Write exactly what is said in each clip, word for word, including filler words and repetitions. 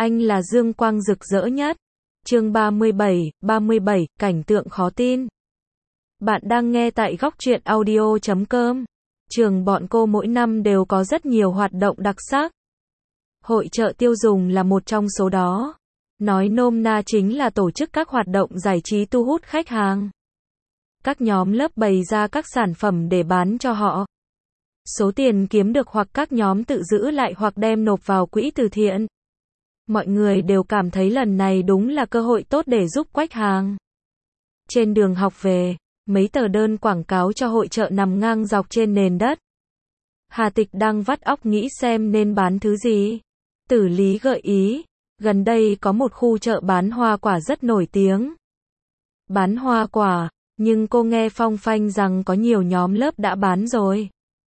Anh là dương quang rực rỡ nhất. Chương ba mươi bảy, ba mươi bảy, cảnh tượng khó tin. Bạn đang nghe tại góc truyện audio chấm com. Trường bọn cô mỗi năm đều có rất nhiều hoạt động đặc sắc. Hội chợ tiêu dùng là một trong số đó. Nói nôm na chính là tổ chức các hoạt động giải trí thu hút khách hàng. Các nhóm lớp bày ra các sản phẩm để bán cho họ. Số tiền kiếm được hoặc các nhóm tự giữ lại hoặc đem nộp vào quỹ từ thiện. Mọi người đều cảm thấy lần này đúng là cơ hội tốt để giúp quách hàng. Trên đường học về, mấy tờ đơn quảng cáo cho hội chợ nằm ngang dọc trên nền đất. Hà Tịch đang vắt óc nghĩ xem nên bán thứ gì. Tử Lý gợi ý, gần đây có một khu chợ bán hoa quả rất nổi tiếng. Bán hoa quả, nhưng cô nghe phong phanh rằng có nhiều nhóm lớp đã bán rồi.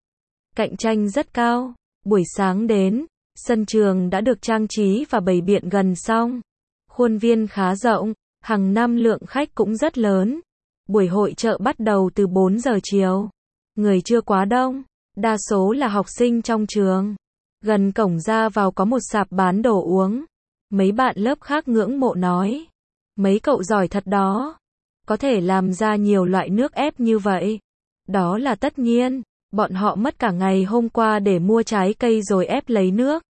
Cạnh tranh rất cao. Buổi sáng đến, sân trường đã được trang trí và bày biện gần xong. Khuôn viên khá rộng, hàng năm lượng khách cũng rất lớn. Buổi hội chợ bắt đầu từ bốn giờ chiều. Người chưa quá đông, đa số là học sinh trong trường. Gần cổng ra vào có một sạp bán đồ uống. Mấy bạn lớp khác ngưỡng mộ nói. Mấy cậu giỏi thật đó. Có thể làm ra nhiều loại nước ép như vậy. Đó là tất nhiên. Bọn họ mất cả ngày hôm qua để mua trái cây rồi ép lấy nước.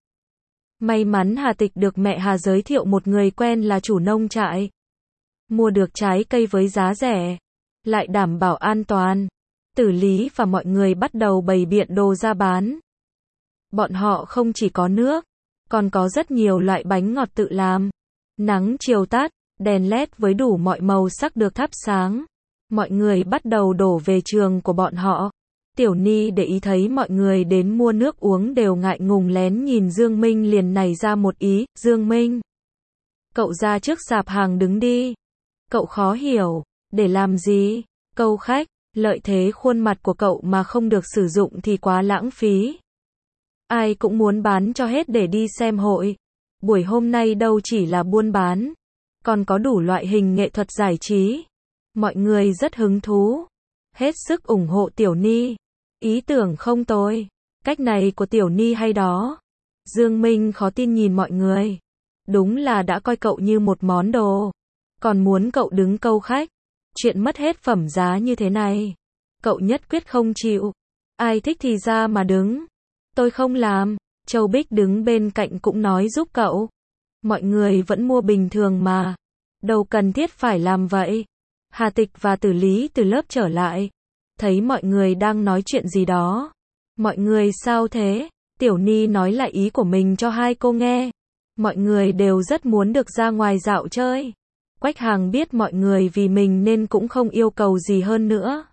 May mắn Hà Tịch được mẹ Hà giới thiệu một người quen là chủ nông trại. Mua được trái cây với giá rẻ, lại đảm bảo an toàn. Tử Lý và mọi người bắt đầu bày biện đồ ra bán. Bọn họ không chỉ có nước, còn có rất nhiều loại bánh ngọt tự làm. Nắng chiều tắt, đèn led với đủ mọi màu sắc được thắp sáng. Mọi người bắt đầu đổ về trường của bọn họ. Tiểu Ni để ý thấy mọi người đến mua nước uống đều ngại ngùng lén nhìn Dương Minh liền nảy ra một ý. Dương Minh, cậu ra trước sạp hàng đứng đi. Cậu khó hiểu, để làm gì? Câu khách, lợi thế khuôn mặt của cậu mà không được sử dụng thì quá lãng phí. Ai cũng muốn bán cho hết để đi xem hội. Buổi hôm nay đâu chỉ là buôn bán, còn có đủ loại hình nghệ thuật giải trí. Mọi người rất hứng thú, hết sức ủng hộ Tiểu Ni. Ý tưởng không tồi, cách này của Tiểu Ni hay đó. Dương Minh khó tin nhìn mọi người. Đúng là đã coi cậu như một món đồ. Còn muốn cậu đứng câu khách. Chuyện mất hết phẩm giá như thế này. Cậu nhất quyết không chịu. Ai thích thì ra mà đứng. Tôi không làm. Châu Bích đứng bên cạnh cũng nói giúp cậu. Mọi người vẫn mua bình thường mà. Đâu cần thiết phải làm vậy. Hà Tịch và Tử Lý từ lớp trở lại. Thấy mọi người đang nói chuyện gì đó. Mọi người sao thế? Tiểu Ni nói lại ý của mình cho hai cô nghe. Mọi người đều rất muốn được ra ngoài dạo chơi. Quách hàng biết mọi người vì mình nên cũng không yêu cầu gì hơn nữa.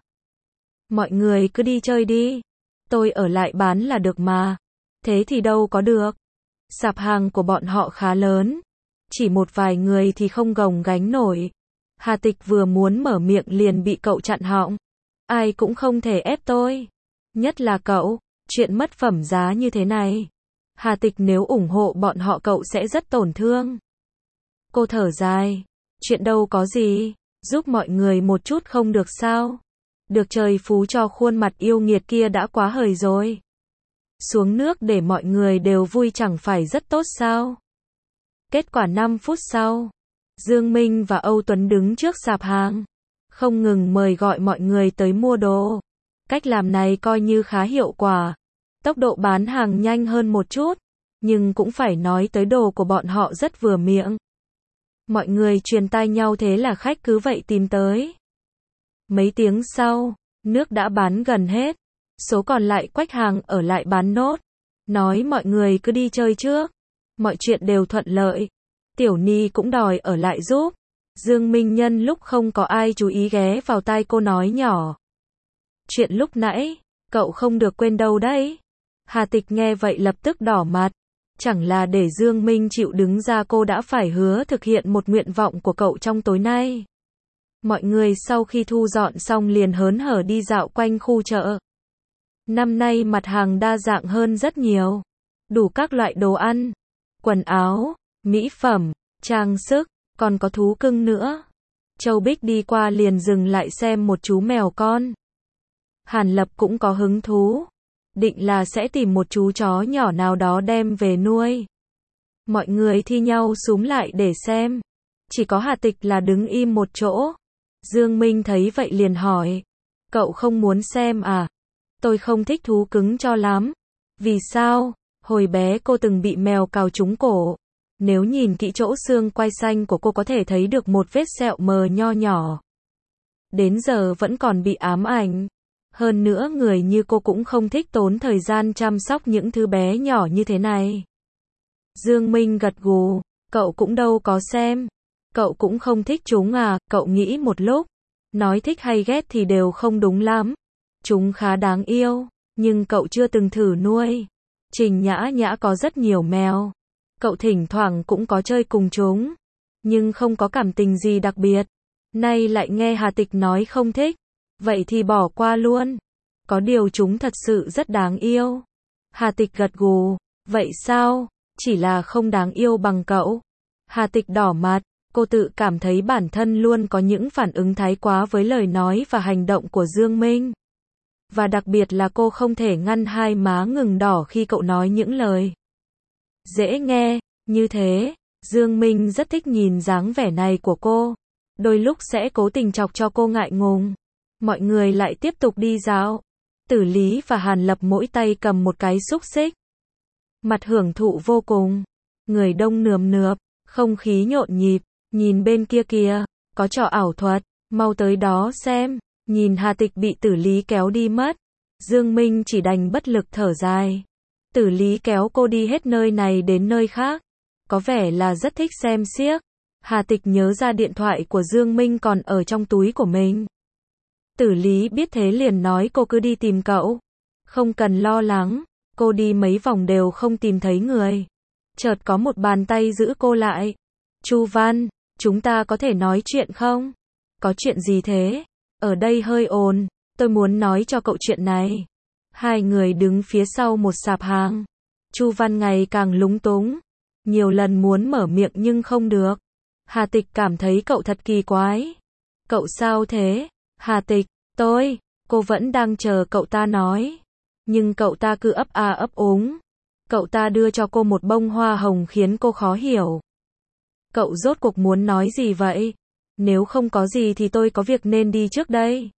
Mọi người cứ đi chơi đi. Tôi ở lại bán là được mà. Thế thì đâu có được. Sạp hàng của bọn họ khá lớn. Chỉ một vài người thì không gồng gánh nổi. Hà Tịch vừa muốn mở miệng liền bị cậu chặn họng. Ai cũng không thể ép tôi. Nhất là cậu, chuyện mất phẩm giá như thế này. Hà Tịch nếu ủng hộ bọn họ cậu sẽ rất tổn thương. Cô thở dài. Chuyện đâu có gì, giúp mọi người một chút không được sao. Được trời phú cho khuôn mặt yêu nghiệt kia đã quá hời rồi. Xuống nước để mọi người đều vui chẳng phải rất tốt sao. Kết quả năm phút sau, Dương Minh và Âu Tuấn đứng trước sạp hàng. Không ngừng mời gọi mọi người tới mua đồ. Cách làm này coi như khá hiệu quả. Tốc độ bán hàng nhanh hơn một chút. Nhưng cũng phải nói tới đồ của bọn họ rất vừa miệng. Mọi người truyền tai nhau thế là khách cứ vậy tìm tới. Mấy tiếng sau, nước đã bán gần hết. Số còn lại quách hàng ở lại bán nốt. Nói mọi người cứ đi chơi trước. Mọi chuyện đều thuận lợi. Tiểu Ni cũng đòi ở lại giúp. Dương Minh nhân lúc không có ai chú ý ghé vào tai cô nói nhỏ. Chuyện lúc nãy, cậu không được quên đâu đấy. Hà Tịch nghe vậy lập tức đỏ mặt. Chẳng là để Dương Minh chịu đứng ra cô đã phải hứa thực hiện một nguyện vọng của cậu trong tối nay. Mọi người sau khi thu dọn xong liền hớn hở đi dạo quanh khu chợ. Năm nay mặt hàng đa dạng hơn rất nhiều. Đủ các loại đồ ăn, quần áo, mỹ phẩm, trang sức. Còn có thú cưng nữa. Châu Bích đi qua liền dừng lại xem một chú mèo con. Hàn Lập cũng có hứng thú. Định là sẽ tìm một chú chó nhỏ nào đó đem về nuôi. Mọi người thi nhau xúm lại để xem. Chỉ có Hà Tịch là đứng im một chỗ. Dương Minh thấy vậy liền hỏi. Cậu không muốn xem à? Tôi không thích thú cứng cho lắm. Vì sao? Hồi bé cô từng bị mèo cào trúng cổ. Nếu nhìn kỹ chỗ xương quai xanh của cô có thể thấy được một vết sẹo mờ nho nhỏ. Đến giờ vẫn còn bị ám ảnh. Hơn nữa người như cô cũng không thích tốn thời gian chăm sóc những thứ bé nhỏ như thế này. Dương Minh gật gù. Cậu cũng đâu có xem. Cậu cũng không thích chúng à? Cậu nghĩ một lúc. Nói thích hay ghét thì đều không đúng lắm. Chúng khá đáng yêu. Nhưng cậu chưa từng thử nuôi. Trình Nhã Nhã có rất nhiều mèo. Cậu thỉnh thoảng cũng có chơi cùng chúng. Nhưng không có cảm tình gì đặc biệt. Nay lại nghe Hà Tịch nói không thích. Vậy thì bỏ qua luôn. Có điều chúng thật sự rất đáng yêu. Hà Tịch gật gù. Vậy sao? Chỉ là không đáng yêu bằng cậu. Hà Tịch đỏ mặt. Cô tự cảm thấy bản thân luôn có những phản ứng thái quá với lời nói và hành động của Dương Minh. Và đặc biệt là cô không thể ngăn hai má ngừng đỏ khi cậu nói những lời dễ nghe như thế. Dương Minh rất thích nhìn dáng vẻ này của cô. Đôi lúc sẽ cố tình chọc cho cô ngại ngùng. Mọi người lại tiếp tục đi dạo. Tử Lý và Hàn Lập mỗi tay cầm một cái xúc xích. Mặt hưởng thụ vô cùng. Người đông nườm nượp, không khí nhộn nhịp. Nhìn bên kia kìa, có trò ảo thuật, mau tới đó xem. Nhìn Hà Tịch bị Tử Lý kéo đi mất. Dương Minh chỉ đành bất lực thở dài. Tử Lý kéo cô đi hết nơi này đến nơi khác. Có vẻ là rất thích xem xiếc. Hà Tịch nhớ ra điện thoại của Dương Minh còn ở trong túi của mình. Tử Lý biết thế liền nói cô cứ đi tìm cậu. Không cần lo lắng. Cô đi mấy vòng đều không tìm thấy người. Chợt có một bàn tay giữ cô lại. Chu Văn, chúng ta có thể nói chuyện không? Có chuyện gì thế? Ở đây hơi ồn, tôi muốn nói cho cậu chuyện này. Hai người đứng phía sau một sạp hàng. Chu Văn ngày càng lúng túng. Nhiều lần muốn mở miệng nhưng không được. Hà Tịch cảm thấy cậu thật kỳ quái. Cậu sao thế? Hà Tịch, tôi, cô vẫn đang chờ cậu ta nói. Nhưng cậu ta cứ ấp a ấp úng. Cậu ta đưa cho cô một bông hoa hồng khiến cô khó hiểu. Cậu rốt cuộc muốn nói gì vậy? Nếu không có gì thì tôi có việc nên đi trước đây.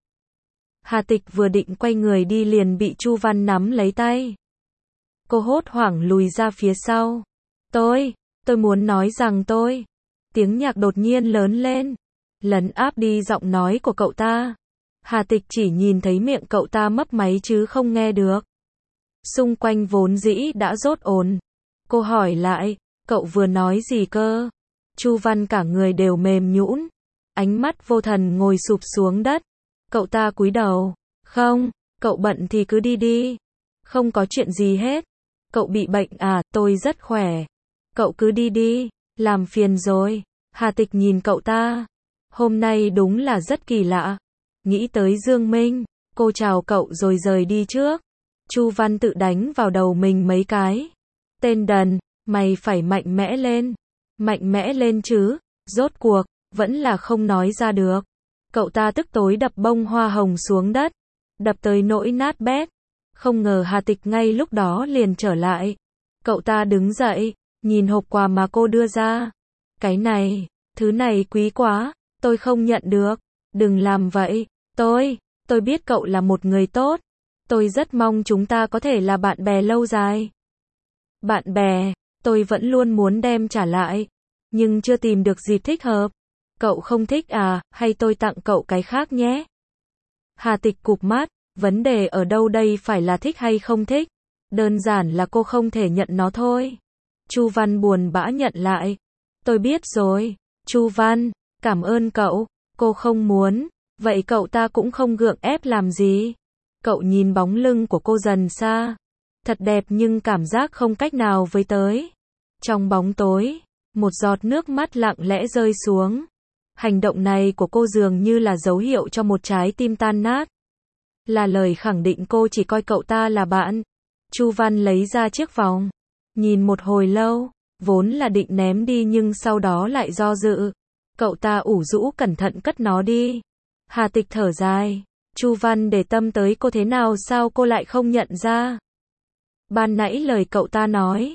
Hà Tịch vừa định quay người đi liền bị Chu Văn nắm lấy tay. Cô hốt hoảng lùi ra phía sau. Tôi, tôi muốn nói rằng tôi. Tiếng nhạc đột nhiên lớn lên. Lấn áp đi giọng nói của cậu ta. Hà Tịch chỉ nhìn thấy miệng cậu ta mấp máy chứ không nghe được. Xung quanh vốn dĩ đã rốt ồn. Cô hỏi lại, cậu vừa nói gì cơ? Chu Văn cả người đều mềm nhũn. Ánh mắt vô thần ngồi sụp xuống đất. Cậu ta cúi đầu. Không, cậu bận thì cứ đi đi. Không có chuyện gì hết. Cậu bị bệnh à? Tôi rất khỏe. Cậu cứ đi đi. Làm phiền rồi. Hà Tịch nhìn cậu ta. Hôm nay đúng là rất kỳ lạ. Nghĩ tới Dương Minh. Cô chào cậu rồi rời đi trước. Chu Văn tự đánh vào đầu mình mấy cái. Tên đần, mày phải mạnh mẽ lên. Mạnh mẽ lên chứ. Rốt cuộc, vẫn là không nói ra được. Cậu ta tức tối đập bông hoa hồng xuống đất. Đập tới nỗi nát bét. Không ngờ Hà Tịch ngay lúc đó liền trở lại. Cậu ta đứng dậy, nhìn hộp quà mà cô đưa ra. Cái này, thứ này quý quá, tôi không nhận được. Đừng làm vậy. Tôi, tôi biết cậu là một người tốt. Tôi rất mong chúng ta có thể là bạn bè lâu dài. Bạn bè, tôi vẫn luôn muốn đem trả lại. Nhưng chưa tìm được dịp thích hợp. Cậu không thích à, hay tôi tặng cậu cái khác nhé? Hà Tịch cụp mắt, vấn đề ở đâu đây phải là thích hay không thích? Đơn giản là cô không thể nhận nó thôi. Chu Văn buồn bã nhận lại. Tôi biết rồi. Chu Văn, cảm ơn cậu. Cô không muốn. Vậy cậu ta cũng không gượng ép làm gì. Cậu nhìn bóng lưng của cô dần xa. Thật đẹp nhưng cảm giác không cách nào với tới. Trong bóng tối, một giọt nước mắt lặng lẽ rơi xuống. Hành động này của cô dường như là dấu hiệu cho một trái tim tan nát. Là lời khẳng định cô chỉ coi cậu ta là bạn. Chu Văn lấy ra chiếc vòng. Nhìn một hồi lâu, vốn là định ném đi nhưng sau đó lại do dự. Cậu ta ủ rũ cẩn thận cất nó đi. Hà Tịch thở dài. Chu Văn để tâm tới cô thế nào sao cô lại không nhận ra? Ban nãy lời cậu ta nói.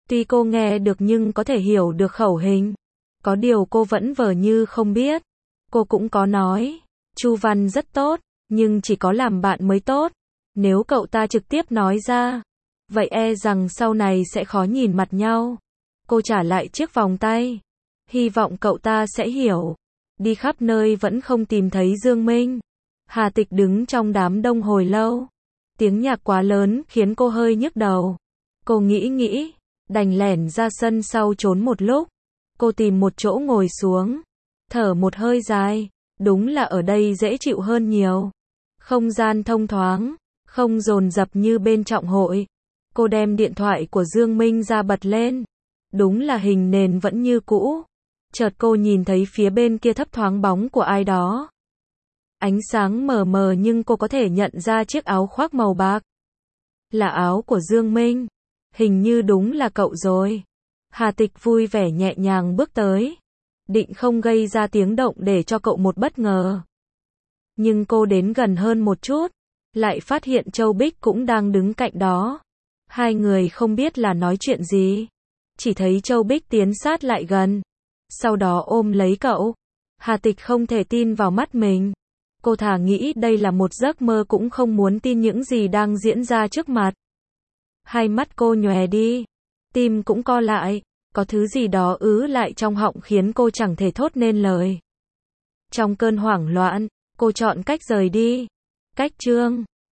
Tuy cô nghe được nhưng có thể hiểu được khẩu hình. Có điều cô vẫn vờ như không biết. Cô cũng có nói, Chu Văn rất tốt, nhưng chỉ có làm bạn mới tốt. Nếu cậu ta trực tiếp nói ra, vậy e rằng sau này sẽ khó nhìn mặt nhau. Cô trả lại chiếc vòng tay. Hy vọng cậu ta sẽ hiểu. Đi khắp nơi vẫn không tìm thấy Dương Minh. Hà Tịch đứng trong đám đông hồi lâu. Tiếng nhạc quá lớn khiến cô hơi nhức đầu. Cô nghĩ nghĩ, đành lẻn ra sân sau trốn một lúc. Cô tìm một chỗ ngồi xuống, thở một hơi dài. Đúng là ở đây dễ chịu hơn nhiều. Không gian thông thoáng, không dồn dập như bên trọng hội. Cô đem điện thoại của Dương Minh ra bật lên. Đúng là hình nền vẫn như cũ. Chợt cô nhìn thấy phía bên kia thấp thoáng bóng của ai đó. Ánh sáng mờ mờ nhưng cô có thể nhận ra chiếc áo khoác màu bạc. Là áo của Dương Minh. Hình như đúng là cậu rồi. Hà Tịch vui vẻ nhẹ nhàng bước tới. Định không gây ra tiếng động để cho cậu một bất ngờ. Nhưng cô đến gần hơn một chút, lại phát hiện Châu Bích cũng đang đứng cạnh đó. Hai người không biết là nói chuyện gì. Chỉ thấy Châu Bích tiến sát lại gần. Sau đó ôm lấy cậu. Hà Tịch không thể tin vào mắt mình. Cô thà nghĩ đây là một giấc mơ cũng không muốn tin những gì đang diễn ra trước mặt. Hai mắt cô nhòe đi. Tim cũng co lại. Có thứ gì đó ứ lại trong họng khiến cô chẳng thể thốt nên lời. Trong cơn hoảng loạn, cô chọn cách rời đi. Cách chương